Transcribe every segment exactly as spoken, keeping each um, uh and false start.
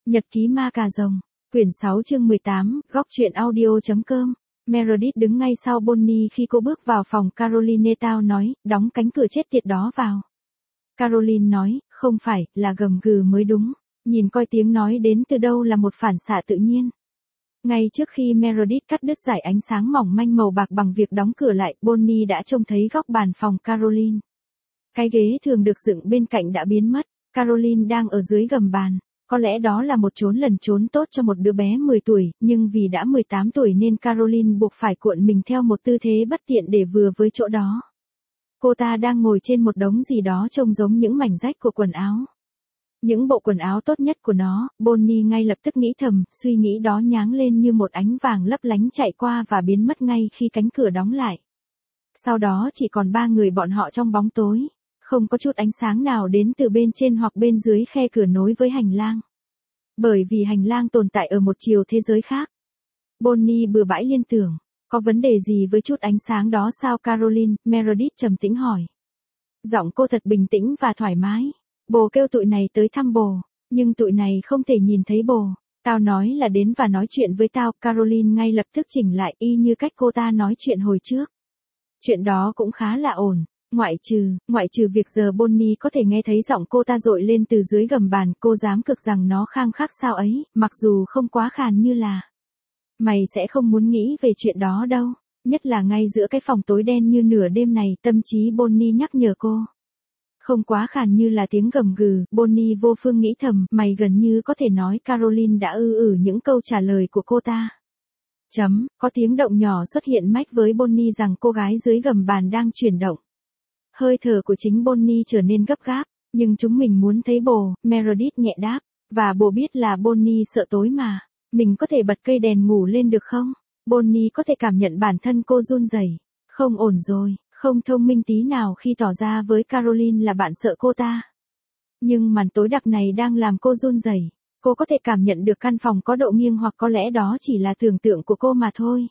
Nhật ký ma cà rồng, quyển sáu chương mười tám, góc truyện audio chấm com. Meredith đứng ngay sau Bonnie khi cô bước vào phòng. Caroline tao nói, đóng cánh cửa chết tiệt đó vào. Caroline nói, không phải, là gầm gừ mới đúng. Nhìn coi tiếng nói đến từ đâu là một phản xạ tự nhiên. Ngay trước khi Meredith cắt đứt dải ánh sáng mỏng manh màu bạc bằng việc đóng cửa lại, Bonnie đã trông thấy góc bàn phòng Caroline. Cái ghế thường được dựng bên cạnh đã biến mất. Caroline đang ở dưới gầm bàn. Có lẽ đó là một chốn lần trốn tốt cho một đứa bé mười tuổi, nhưng vì đã mười tám tuổi nên Caroline buộc phải cuộn mình theo một tư thế bất tiện để vừa với chỗ đó. Cô ta đang ngồi trên một đống gì đó trông giống những mảnh rách của quần áo. Những bộ quần áo tốt nhất của nó, Bonnie ngay lập tức nghĩ thầm, suy nghĩ đó nháng lên như một ánh vàng lấp lánh chạy qua và biến mất ngay khi cánh cửa đóng lại. Sau đó chỉ còn ba người bọn họ trong bóng tối. Không có chút ánh sáng nào đến từ bên trên hoặc bên dưới khe cửa nối với hành lang. Bởi vì hành lang tồn tại ở một chiều thế giới khác. Bonnie bừa bãi liên tưởng, có vấn đề gì với chút ánh sáng đó sao Caroline? Meredith trầm tĩnh hỏi. Giọng cô thật bình tĩnh và thoải mái. Bồ kêu tụi này tới thăm bồ, nhưng tụi này không thể nhìn thấy bồ. Tao nói là đến và nói chuyện với tao. Caroline ngay lập tức chỉnh lại y như cách cô ta nói chuyện hồi trước. Chuyện đó cũng khá là ổn. Ngoại trừ, ngoại trừ việc giờ Bonnie có thể nghe thấy giọng cô ta dội lên từ dưới gầm bàn, cô dám cược rằng nó khang khắc sao ấy, mặc dù không quá khàn như là. Mày sẽ không muốn nghĩ về chuyện đó đâu, nhất là ngay giữa cái phòng tối đen như nửa đêm này, tâm trí Bonnie nhắc nhở cô. Không quá khàn như là tiếng gầm gừ, Bonnie vô phương nghĩ thầm, mày gần như có thể nói Caroline đã ư ử những câu trả lời của cô ta. Chấm, có tiếng động nhỏ xuất hiện mách với Bonnie rằng cô gái dưới gầm bàn đang chuyển động. Hơi thở của chính Bonnie trở nên gấp gáp, nhưng chúng mình muốn thấy bồ, Meredith nhẹ đáp, và bồ biết là Bonnie sợ tối mà, mình có thể bật cây đèn ngủ lên được không? Bonnie có thể cảm nhận bản thân cô run rẩy, không ổn rồi, không thông minh tí nào khi tỏ ra với Caroline là bạn sợ cô ta. Nhưng màn tối đặc này đang làm cô run rẩy, cô có thể cảm nhận được căn phòng có độ nghiêng hoặc có lẽ đó chỉ là tưởng tượng của cô mà thôi.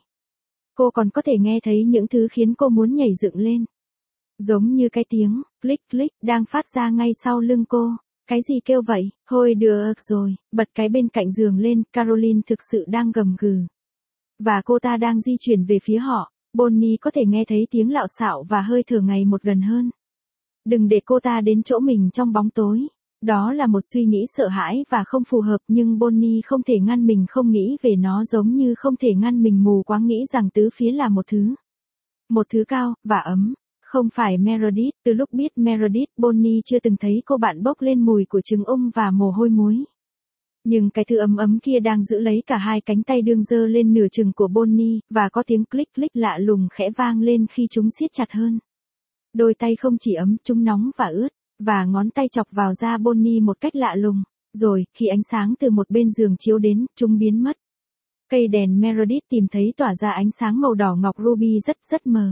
Cô còn có thể nghe thấy những thứ khiến cô muốn nhảy dựng lên. Giống như cái tiếng, click click, đang phát ra ngay sau lưng cô. Cái gì kêu vậy? Thôi được rồi, bật cái bên cạnh giường lên, Caroline thực sự đang gầm gừ. Và cô ta đang di chuyển về phía họ, Bonnie có thể nghe thấy tiếng lạo xạo và hơi thở ngày một gần hơn. Đừng để cô ta đến chỗ mình trong bóng tối. Đó là một suy nghĩ sợ hãi và không phù hợp, nhưng Bonnie không thể ngăn mình không nghĩ về nó, giống như không thể ngăn mình mù quáng nghĩ rằng tứ phía là một thứ. Một thứ cao, và ấm. Không phải Meredith, từ lúc biết Meredith, Bonnie chưa từng thấy cô bạn bốc lên mùi của trứng ung và mồ hôi muối. Nhưng cái thứ ấm ấm kia đang giữ lấy cả hai cánh tay đương dơ lên nửa chừng của Bonnie, và có tiếng click click lạ lùng khẽ vang lên khi chúng siết chặt hơn. Đôi tay không chỉ ấm, chúng nóng và ướt, và ngón tay chọc vào da Bonnie một cách lạ lùng. Rồi, khi ánh sáng từ một bên giường chiếu đến, chúng biến mất. Cây đèn Meredith tìm thấy tỏa ra ánh sáng màu đỏ ngọc ruby rất rất mờ.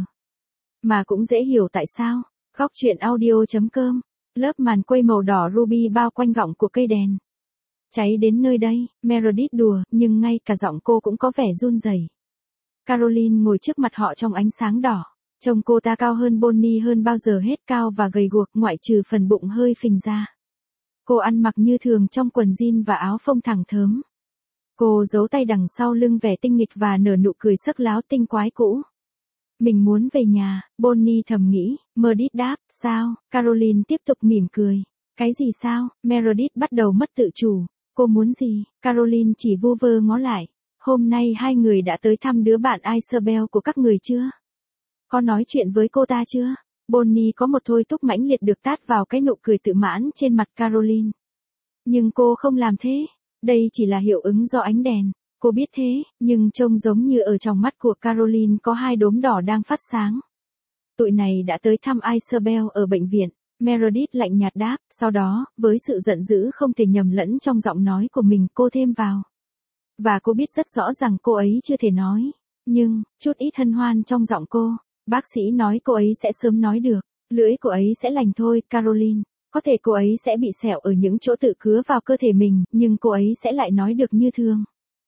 Mà cũng dễ hiểu tại sao. Góc truyện audio chấm com. Lớp màn quây màu đỏ ruby bao quanh gọng của cây đèn. Cháy đến nơi đây, Meredith đùa, nhưng ngay cả giọng cô cũng có vẻ run rẩy. Caroline ngồi trước mặt họ trong ánh sáng đỏ. Trông cô ta cao hơn Bonnie hơn bao giờ hết, cao và gầy guộc, ngoại trừ phần bụng hơi phình ra. Cô ăn mặc như thường trong quần jean và áo phông thẳng thớm. Cô giấu tay đằng sau lưng vẻ tinh nghịch và nở nụ cười sắc láo tinh quái cũ. Mình muốn về nhà, Bonnie thầm nghĩ. Meredith đáp, sao? Caroline tiếp tục mỉm cười. Cái gì sao? Meredith bắt đầu mất tự chủ. Cô muốn gì? Caroline chỉ vu vơ ngó lại. Hôm nay hai người đã tới thăm đứa bạn Isabel của các người chưa? Có nói chuyện với cô ta chưa? Bonnie có một thôi thúc mãnh liệt được tát vào cái nụ cười tự mãn trên mặt Caroline. Nhưng cô không làm thế. Đây chỉ là hiệu ứng do ánh đèn. Cô biết thế, nhưng trông giống như ở trong mắt của Caroline có hai đốm đỏ đang phát sáng. Tụi này đã tới thăm Isabel ở bệnh viện. Meredith lạnh nhạt đáp, sau đó, với sự giận dữ không thể nhầm lẫn trong giọng nói của mình, cô thêm vào. Và cô biết rất rõ rằng cô ấy chưa thể nói. Nhưng, chút ít hân hoan trong giọng cô. Bác sĩ nói cô ấy sẽ sớm nói được. Lưỡi cô ấy sẽ lành thôi, Caroline. Có thể cô ấy sẽ bị sẹo ở những chỗ tự cứa vào cơ thể mình, nhưng cô ấy sẽ lại nói được như thường.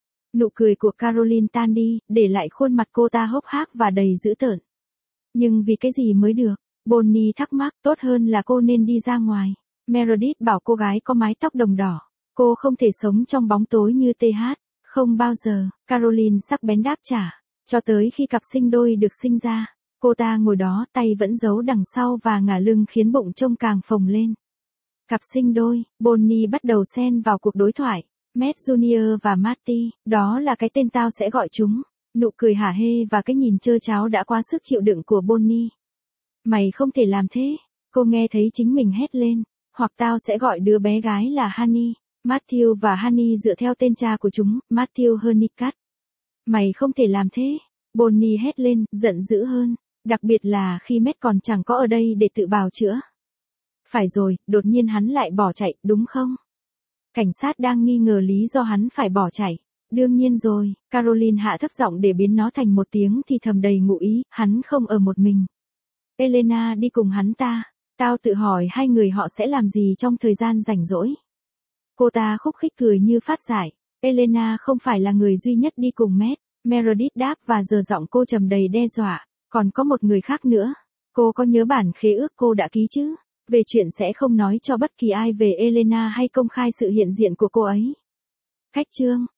Nụ cười của Caroline tan đi, để lại khuôn mặt cô ta hốc hác và đầy dữ tợn. Nhưng vì cái gì mới được? Bonnie thắc mắc, tốt hơn là cô nên đi ra ngoài. Meredith bảo cô gái có mái tóc đồng đỏ. Cô không thể sống trong bóng tối như tê hát. Không bao giờ, Caroline sắc bén đáp trả. Cho tới khi cặp sinh đôi được sinh ra, cô ta ngồi đó tay vẫn giấu đằng sau và ngả lưng khiến bụng trông càng phồng lên. Cặp sinh đôi, Bonnie bắt đầu xen vào cuộc đối thoại. Matt Junior và Marty, đó là cái tên tao sẽ gọi chúng. Nụ cười hả hê và cái nhìn trơ tráo đã quá sức chịu đựng của Bonnie. Mày không thể làm thế. Cô nghe thấy chính mình hét lên. Hoặc tao sẽ gọi đứa bé gái là Honey. Matthew và Honey dựa theo tên cha của chúng, Matthew Honeycutt. Mày không thể làm thế. Bonnie hét lên, giận dữ hơn. Đặc biệt là khi Matt còn chẳng có ở đây để tự bào chữa. Phải rồi, đột nhiên hắn lại bỏ chạy, đúng không? Cảnh sát đang nghi ngờ lý do hắn phải bỏ chạy. Đương nhiên rồi, Caroline hạ thấp giọng để biến nó thành một tiếng thì thầm đầy ngụ ý, hắn không ở một mình. Elena đi cùng hắn ta. Tao tự hỏi hai người họ sẽ làm gì trong thời gian rảnh rỗi. Cô ta khúc khích cười như phát giải. Elena không phải là người duy nhất đi cùng Matt. Meredith đáp và giờ giọng cô trầm đầy đe dọa. Còn có một người khác nữa. Cô có nhớ bản khế ước cô đã ký chứ? Về chuyện sẽ không nói cho bất kỳ ai về Elena hay công khai sự hiện diện của cô ấy. Khách chương.